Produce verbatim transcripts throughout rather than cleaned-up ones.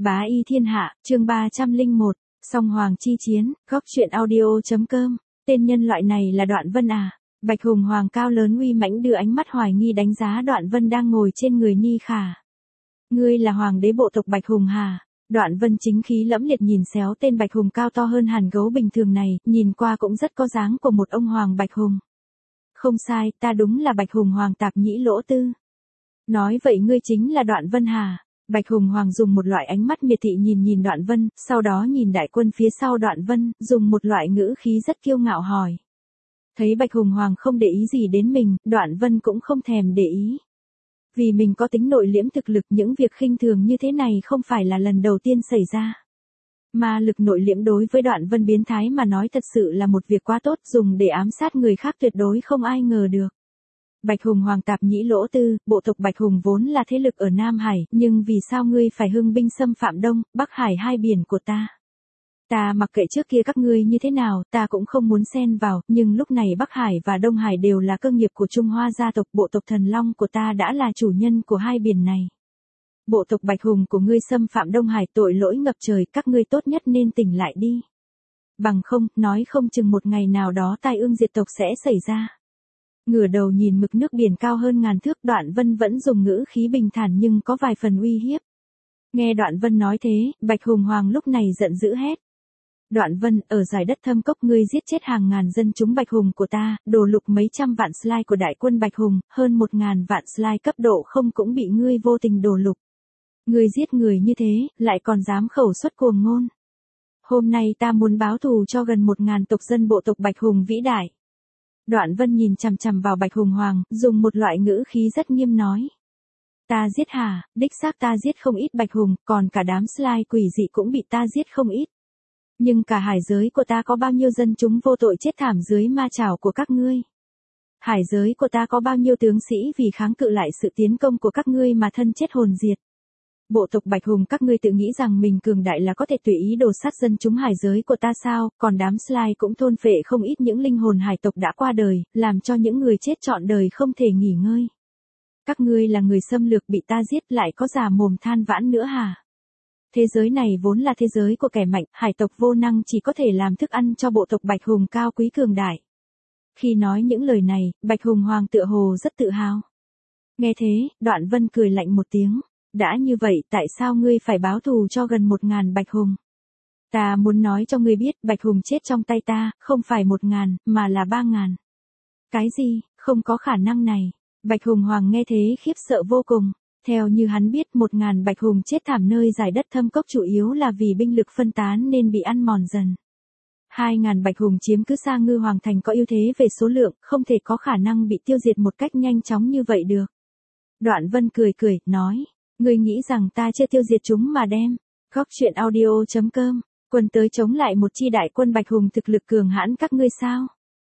Bá y thiên hạ, chương ba trăm lẻ một, song hoàng chi chiến, góc truyện audio.com, tên nhân loại này là Đoạn Vân à? Bạch Hùng Hoàng cao lớn uy mãnh đưa ánh mắt hoài nghi đánh giá Đoạn Vân đang ngồi trên người Ni Khả. Ngươi là hoàng đế bộ tộc Bạch Hùng hả? Đoạn Vân chính khí lẫm liệt nhìn xéo tên Bạch Hùng cao to hơn hẳn gấu bình thường này, nhìn qua cũng rất có dáng của một ông hoàng Bạch Hùng. Không sai, ta đúng là Bạch Hùng Hoàng Tạp Nhĩ Lỗ Tư. Nói vậy ngươi chính là Đoạn Vân hả? Bạch Hùng Hoàng dùng một loại ánh mắt miệt thị nhìn nhìn Đoạn Vân, sau đó nhìn đại quân phía sau Đoạn Vân, dùng một loại ngữ khí rất kiêu ngạo hỏi. Thấy Bạch Hùng Hoàng không để ý gì đến mình, Đoạn Vân cũng không thèm để ý. Vì mình có tính nội liễm thực lực, những việc khinh thường như thế này không phải là lần đầu tiên xảy ra. Ma lực nội liễm đối với Đoạn Vân biến thái mà nói thật sự là một việc quá tốt, dùng để ám sát người khác tuyệt đối không ai ngờ được. Bạch Hùng Hoàng Tạp Nhĩ Lỗ Tư, bộ tộc Bạch Hùng vốn là thế lực ở Nam Hải, nhưng vì sao ngươi phải hưng binh xâm phạm Đông, Bắc Hải hai biển của ta? Ta mặc kệ trước kia các ngươi như thế nào, ta cũng không muốn xen vào, nhưng lúc này Bắc Hải và Đông Hải đều là cơ nghiệp của Trung Hoa gia tộc, bộ tộc Thần Long của ta đã là chủ nhân của hai biển này. Bộ tộc Bạch Hùng của ngươi xâm phạm Đông Hải tội lỗi ngập trời, các ngươi tốt nhất nên tỉnh lại đi. Bằng không, nói không chừng một ngày nào đó tai ương diệt tộc sẽ xảy ra. Ngửa đầu nhìn mực nước biển cao hơn ngàn thước, Đoạn Vân vẫn dùng ngữ khí bình thản nhưng có vài phần uy hiếp. Nghe Đoạn Vân nói thế, Bạch Hùng Hoàng lúc này giận dữ hét. Đoạn Vân, ở giải đất thâm cốc ngươi giết chết hàng ngàn dân chúng Bạch Hùng của ta, đổ lục mấy trăm vạn slide của đại quân Bạch Hùng, hơn một ngàn vạn slide cấp độ không cũng bị ngươi vô tình đổ lục. Ngươi giết người như thế, lại còn dám khẩu xuất cuồng ngôn. Hôm nay ta muốn báo thù cho gần một ngàn tộc dân bộ tộc Bạch Hùng vĩ đại. Đoạn Vân nhìn chằm chằm vào Bạch Hùng Hoàng, dùng một loại ngữ khí rất nghiêm nói. Ta giết hả, đích xác ta giết không ít Bạch Hùng, còn cả đám slide quỷ dị cũng bị ta giết không ít. Nhưng cả hải giới của ta có bao nhiêu dân chúng vô tội chết thảm dưới ma chảo của các ngươi? Hải giới của ta có bao nhiêu tướng sĩ vì kháng cự lại sự tiến công của các ngươi mà thân chết hồn diệt? Bộ tộc Bạch Hùng các ngươi tự nghĩ rằng mình cường đại là có thể tùy ý đổ sát dân chúng hải giới của ta sao, còn đám slide cũng thôn phệ không ít những linh hồn hải tộc đã qua đời, làm cho những người chết trọn đời không thể nghỉ ngơi. Các ngươi là người xâm lược bị ta giết lại có già mồm than vãn nữa hả? Thế giới này vốn là thế giới của kẻ mạnh, hải tộc vô năng chỉ có thể làm thức ăn cho bộ tộc Bạch Hùng cao quý cường đại. Khi nói những lời này, Bạch Hùng Hoàng tựa hồ rất tự hào. Nghe thế, Đoạn Vân cười lạnh một tiếng. Đã như vậy, tại sao ngươi phải báo thù cho gần một ngàn Bạch Hùng? Ta muốn nói cho ngươi biết, Bạch Hùng chết trong tay ta, không phải một ngàn, mà là ba ngàn. Cái gì, không có khả năng này. Bạch Hùng Hoàng nghe thế khiếp sợ vô cùng. Theo như hắn biết, một ngàn Bạch Hùng chết thảm nơi giải đất thâm cốc chủ yếu là vì binh lực phân tán nên bị ăn mòn dần. Hai ngàn Bạch Hùng chiếm cứ Sa Ngư Hoàng Thành có ưu thế về số lượng, không thể có khả năng bị tiêu diệt một cách nhanh chóng như vậy được. Đoạn Vân cười cười, nói. Ngươi nghĩ rằng ta chưa tiêu diệt chúng mà đem. Góc truyện audio.com, quân tới chống lại một chi đại quân Bạch Hùng thực lực cường hãn các ngươi sao?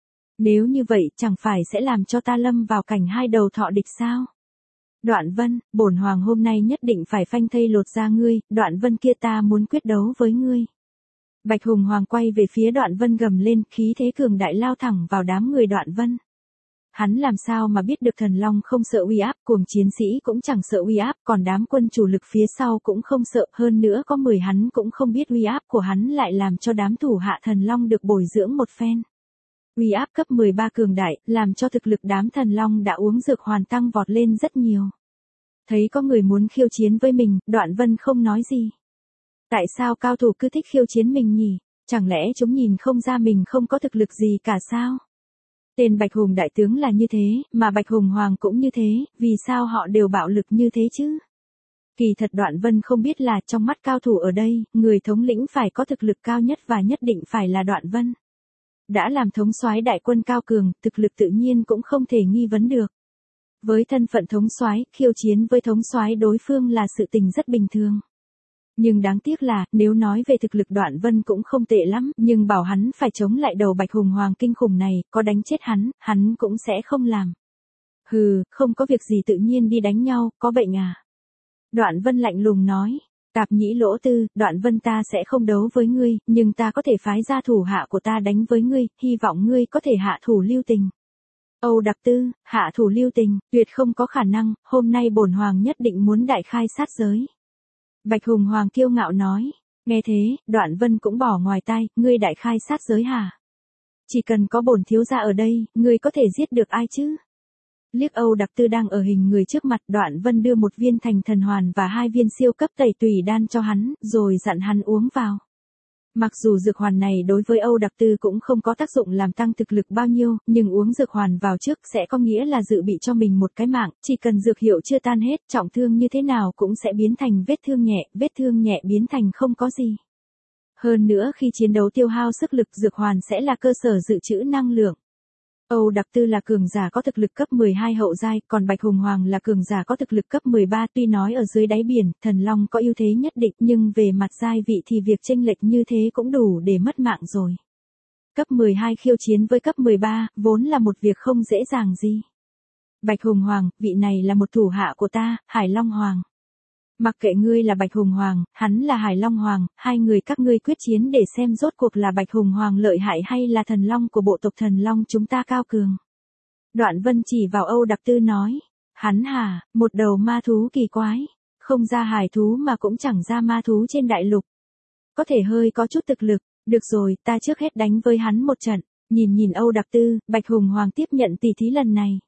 Nếu như vậy chẳng phải sẽ làm cho ta lâm vào cảnh hai đầu thọ địch sao? Đoạn Vân, bổn hoàng hôm nay nhất định phải phanh thây lột ra ngươi, Đoạn Vân kia ta muốn quyết đấu với ngươi. Bạch Hùng Hoàng quay về phía Đoạn Vân gầm lên, khí thế cường đại lao thẳng vào đám người Đoạn Vân. Hắn làm sao mà biết được Thần Long không sợ uy áp, cuồng chiến sĩ cũng chẳng sợ uy áp, còn đám quân chủ lực phía sau cũng không sợ, hơn nữa có mười hắn cũng không biết uy áp của hắn lại làm cho đám thủ hạ Thần Long được bồi dưỡng một phen. Uy áp cấp mười ba cường đại, làm cho thực lực đám Thần Long đã uống dược hoàn tăng vọt lên rất nhiều. Thấy có người muốn khiêu chiến với mình, Đoạn Vân không nói gì. Tại sao cao thủ cứ thích khiêu chiến mình nhỉ? Chẳng lẽ chúng nhìn không ra mình không có thực lực gì cả sao? Tên Bạch Hùng đại tướng là như thế, mà Bạch Hùng Hoàng cũng như thế, vì sao họ đều bạo lực như thế chứ? Kỳ thật Đoạn Vân không biết là trong mắt cao thủ ở đây, người thống lĩnh phải có thực lực cao nhất và nhất định phải là Đoạn Vân. Đã làm thống soái đại quân cao cường, thực lực tự nhiên cũng không thể nghi vấn được. Với thân phận thống soái, khiêu chiến với thống soái đối phương là sự tình rất bình thường. Nhưng đáng tiếc là, nếu nói về thực lực Đoạn Vân cũng không tệ lắm, nhưng bảo hắn phải chống lại đầu Bạch Hùng Hoàng kinh khủng này, có đánh chết hắn, hắn cũng sẽ không làm. Hừ, không có việc gì tự nhiên đi đánh nhau, có bệnh à? Đoạn Vân lạnh lùng nói. Tạp Nhĩ Lỗ Tư, Đoạn Vân ta sẽ không đấu với ngươi, nhưng ta có thể phái ra thủ hạ của ta đánh với ngươi, hy vọng ngươi có thể hạ thủ lưu tình. Âu Đặc Tư, hạ thủ lưu tình, tuyệt không có khả năng, hôm nay bổn hoàng nhất định muốn đại khai sát giới. Bạch Hùng Hoàng kiêu ngạo nói. Nghe thế, Đoạn Vân cũng bỏ ngoài tai, ngươi đại khai sát giới hả? Chỉ cần có bổn thiếu gia ở đây, ngươi có thể giết được ai chứ? Liếc Âu Đặc Tư đang ở hình người trước mặt, Đoạn Vân đưa một viên thành thần hoàn và hai viên siêu cấp tẩy tùy đan cho hắn, rồi dặn hắn uống vào. Mặc dù dược hoàn này đối với Âu Đặc Tư cũng không có tác dụng làm tăng thực lực bao nhiêu, nhưng uống dược hoàn vào trước sẽ có nghĩa là dự bị cho mình một cái mạng, chỉ cần dược hiệu chưa tan hết, trọng thương như thế nào cũng sẽ biến thành vết thương nhẹ, vết thương nhẹ biến thành không có gì. Hơn nữa khi chiến đấu tiêu hao sức lực, dược hoàn sẽ là cơ sở dự trữ năng lượng. Âu Đặc Tư là cường giả có thực lực cấp mười hai hậu giai, còn Bạch Hùng Hoàng là cường giả có thực lực cấp mười ba, tuy nói ở dưới đáy biển, Thần Long có ưu thế nhất định, nhưng về mặt giai vị thì việc chênh lệch như thế cũng đủ để mất mạng rồi. Cấp mười hai khiêu chiến với cấp mười ba, vốn là một việc không dễ dàng gì. Bạch Hùng Hoàng, vị này là một thủ hạ của ta, Hải Long Hoàng. Mặc kệ ngươi là Bạch Hùng Hoàng, hắn là Hải Long Hoàng, hai người các ngươi quyết chiến để xem rốt cuộc là Bạch Hùng Hoàng lợi hại hay là thần long của bộ tộc Thần Long chúng ta cao cường. Đoạn Vân chỉ vào Âu Đặc Tư nói, hắn hả, một đầu ma thú kỳ quái, không ra hải thú mà cũng chẳng ra ma thú trên đại lục. Có thể hơi có chút thực lực, được rồi, ta trước hết đánh với hắn một trận. Nhìn nhìn Âu Đặc Tư, Bạch Hùng Hoàng tiếp nhận tỷ thí lần này.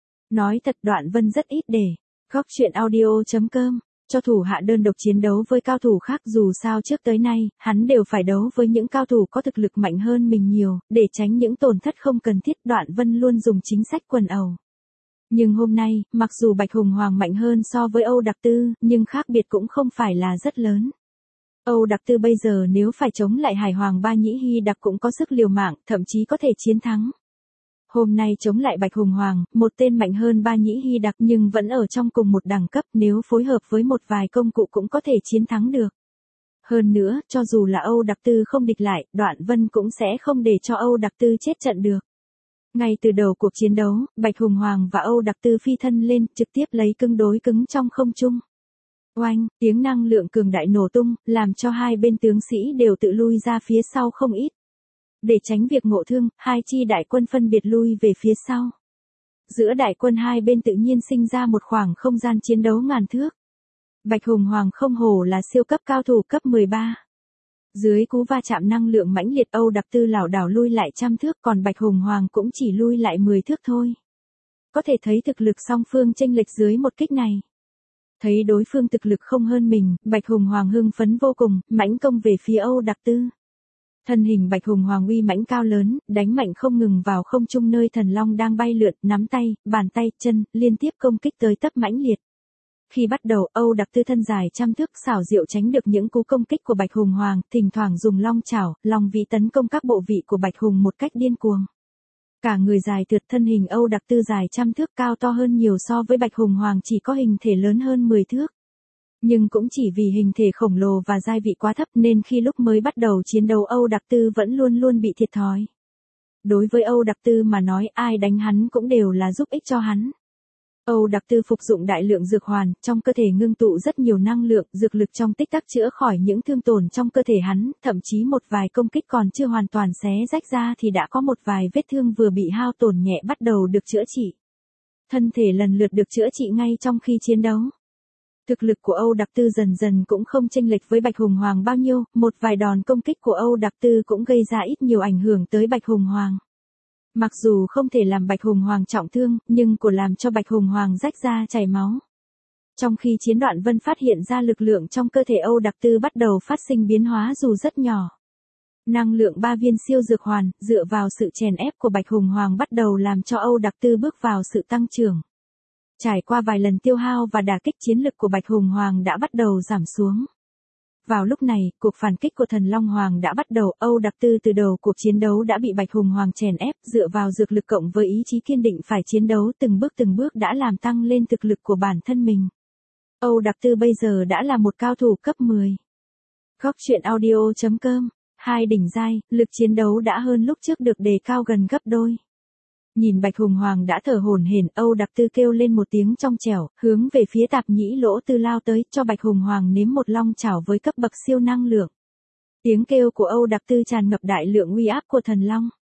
Nói thật, Đoạn Vân rất ít để góc truyện audio chấm com cho thủ hạ đơn độc chiến đấu với cao thủ khác, dù sao trước tới nay, hắn đều phải đấu với những cao thủ có thực lực mạnh hơn mình nhiều, để tránh những tổn thất không cần thiết. Đoạn Vân luôn dùng chính sách quần ẩu. Nhưng hôm nay, mặc dù Bạch Hùng Hoàng mạnh hơn so với Âu Đặc Tư, nhưng khác biệt cũng không phải là rất lớn. Âu Đặc Tư bây giờ nếu phải chống lại Hải Hoàng Ba Nhĩ Hy Đặc cũng có sức liều mạng, thậm chí có thể chiến thắng. Hôm nay chống lại Bạch Hùng Hoàng, một tên mạnh hơn Ba Nhĩ Hy Đặc nhưng vẫn ở trong cùng một đẳng cấp, nếu phối hợp với một vài công cụ cũng có thể chiến thắng được. Hơn nữa, cho dù là Âu Đặc Tư không địch lại, Đoạn Vân cũng sẽ không để cho Âu Đặc Tư chết trận được. Ngay từ đầu cuộc chiến đấu, Bạch Hùng Hoàng và Âu Đặc Tư phi thân lên, trực tiếp lấy cứng đối cứng trong không trung. Oanh, tiếng năng lượng cường đại nổ tung, làm cho hai bên tướng sĩ đều tự lui ra phía sau không ít. Để tránh việc ngộ thương, hai chi đại quân phân biệt lui về phía sau. Giữa đại quân hai bên tự nhiên sinh ra một khoảng không gian chiến đấu ngàn thước. Bạch Hùng Hoàng không hổ là siêu cấp cao thủ cấp mười ba. Dưới cú va chạm năng lượng mãnh liệt, Âu Đặc Tư lảo đảo lui lại trăm thước, còn Bạch Hùng Hoàng cũng chỉ lui lại mười thước thôi. Có thể thấy thực lực song phương chênh lệch dưới một kích này. Thấy đối phương thực lực không hơn mình, Bạch Hùng Hoàng hưng phấn vô cùng, mãnh công về phía Âu Đặc Tư. Thân hình Bạch Hùng Hoàng uy mãnh cao lớn, đánh mạnh không ngừng vào không trung nơi Thần Long đang bay lượn, nắm tay, bàn tay, chân, liên tiếp công kích tới tấp mãnh liệt. Khi bắt đầu, Âu Đặc Tư thân dài trăm thước xảo diệu tránh được những cú công kích của Bạch Hùng Hoàng, thỉnh thoảng dùng long chảo, long vị tấn công các bộ vị của Bạch Hùng một cách điên cuồng. Cả người dài thượt, thân hình Âu Đặc Tư dài trăm thước, cao to hơn nhiều so với Bạch Hùng Hoàng, chỉ có hình thể lớn hơn mười thước. Nhưng cũng chỉ vì hình thể khổng lồ và giai vị quá thấp nên khi lúc mới bắt đầu chiến đấu Âu Đặc Tư vẫn luôn luôn bị thiệt thòi. Đối với Âu Đặc Tư mà nói, ai đánh hắn cũng đều là giúp ích cho hắn. Âu Đặc Tư phục dụng đại lượng dược hoàn, trong cơ thể ngưng tụ rất nhiều năng lượng, dược lực trong tích tắc chữa khỏi những thương tổn trong cơ thể hắn, thậm chí một vài công kích còn chưa hoàn toàn xé rách ra thì đã có một vài vết thương vừa bị hao tổn nhẹ bắt đầu được chữa trị. Thân thể lần lượt được chữa trị ngay trong khi chiến đấu. Thực lực của Âu Đặc Tư dần dần cũng không chênh lệch với Bạch Hùng Hoàng bao nhiêu, một vài đòn công kích của Âu Đặc Tư cũng gây ra ít nhiều ảnh hưởng tới Bạch Hùng Hoàng. Mặc dù không thể làm Bạch Hùng Hoàng trọng thương, nhưng của làm cho Bạch Hùng Hoàng rách da chảy máu. Trong khi chiến, Đoạn Vân phát hiện ra lực lượng trong cơ thể Âu Đặc Tư bắt đầu phát sinh biến hóa dù rất nhỏ. Năng lượng ba viên siêu dược hoàn, dựa vào sự chèn ép của Bạch Hùng Hoàng bắt đầu làm cho Âu Đặc Tư bước vào sự tăng trưởng. Trải qua vài lần tiêu hao và đả kích, chiến lực của Bạch Hùng Hoàng đã bắt đầu giảm xuống. Vào lúc này, cuộc phản kích của Thần Long Hoàng đã bắt đầu. Âu Đặc Tư từ đầu cuộc chiến đấu đã bị Bạch Hùng Hoàng chèn ép, dựa vào dược lực cộng với ý chí kiên định phải chiến đấu từng bước từng bước đã làm tăng lên thực lực của bản thân mình. Âu Đặc Tư bây giờ đã là một cao thủ cấp mười. Góc truyện audio chấm com, hai đỉnh giai, lực chiến đấu đã hơn lúc trước được đề cao gần gấp đôi. Nhìn Bạch Hùng Hoàng đã thở hổn hển, Âu Đặc Tư kêu lên một tiếng trong trẻo, hướng về phía Tạp Nhĩ Lỗ Tư lao tới, cho Bạch Hùng Hoàng nếm một long chảo với cấp bậc siêu năng lượng. Tiếng kêu của Âu Đặc Tư tràn ngập đại lượng uy áp của Thần Long.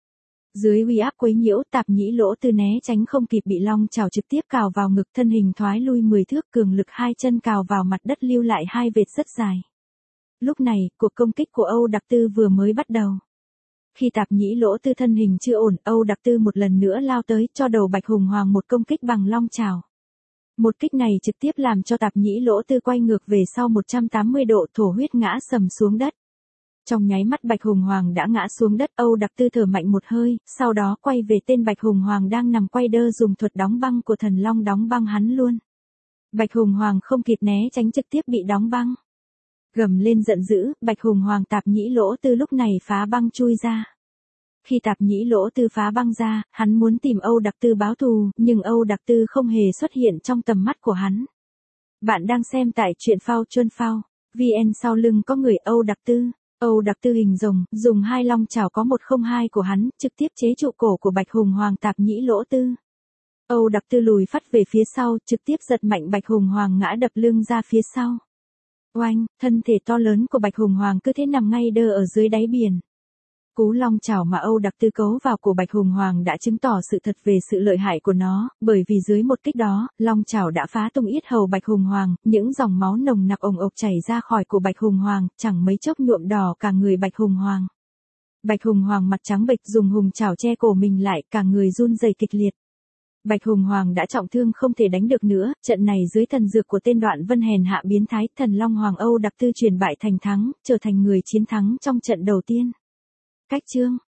Dưới uy áp quấy nhiễu, Tạp Nhĩ Lỗ Tư né tránh không kịp bị long chảo trực tiếp cào vào ngực, thân hình thoái lui mười thước, cường lực hai chân cào vào mặt đất lưu lại hai vệt rất dài. Lúc này, cuộc công kích của Âu Đặc Tư vừa mới bắt đầu. Khi Tạp Nhĩ Lỗ Tư thân hình chưa ổn, Âu Đặc Tư một lần nữa lao tới, cho đầu Bạch Hùng Hoàng một công kích bằng long chảo. Một kích này trực tiếp làm cho Tạp Nhĩ Lỗ Tư quay ngược về sau một trăm tám mươi độ, thổ huyết ngã sầm xuống đất. Trong nháy mắt Bạch Hùng Hoàng đã ngã xuống đất, Âu Đặc Tư thở mạnh một hơi, sau đó quay về tên Bạch Hùng Hoàng đang nằm quay đơ, dùng thuật đóng băng của thần long đóng băng hắn luôn. Bạch Hùng Hoàng không kịp né tránh, trực tiếp bị đóng băng. Gầm lên giận dữ, Bạch Hùng Hoàng Tạp Nhĩ Lỗ Tư lúc này phá băng chui ra. Khi Tạp Nhĩ Lỗ Tư phá băng ra, hắn muốn tìm Âu Đặc Tư báo thù, nhưng Âu Đặc Tư không hề xuất hiện trong tầm mắt của hắn. Bạn đang xem tại truyện phao chuân phao, vn, sau lưng có người Âu Đặc Tư. Âu Đặc Tư hình rồng, dùng hai long chảo có một không hai của hắn, trực tiếp chế trụ cổ của Bạch Hùng Hoàng Tạp Nhĩ Lỗ Tư. Âu Đặc Tư lùi phát về phía sau, trực tiếp giật mạnh Bạch Hùng Hoàng ngã đập lưng ra phía sau. Oanh, thân thể to lớn của Bạch Hùng Hoàng cứ thế nằm ngay đơ ở dưới đáy biển. Cú long chảo mà Âu Đặc Tư cấu vào cổ Bạch Hùng Hoàng đã chứng tỏ sự thật về sự lợi hại của nó, bởi vì dưới một kích đó, long chảo đã phá tung yết hầu Bạch Hùng Hoàng, những dòng máu nồng nặc ồng ộc chảy ra khỏi cổ Bạch Hùng Hoàng, chẳng mấy chốc nhuộm đỏ cả người Bạch Hùng Hoàng. Bạch Hùng Hoàng mặt trắng bệch, dùng hùng chảo che cổ mình lại, cả người run rẩy kịch liệt. Bạch Hùng Hoàng đã trọng thương không thể đánh được nữa, trận này dưới thần dược của tên Đoạn Vân hèn hạ biến thái, thần long Hoàng Âu Đặc Tư chuyển bại thành thắng, trở thành người chiến thắng trong trận đầu tiên. Cách chương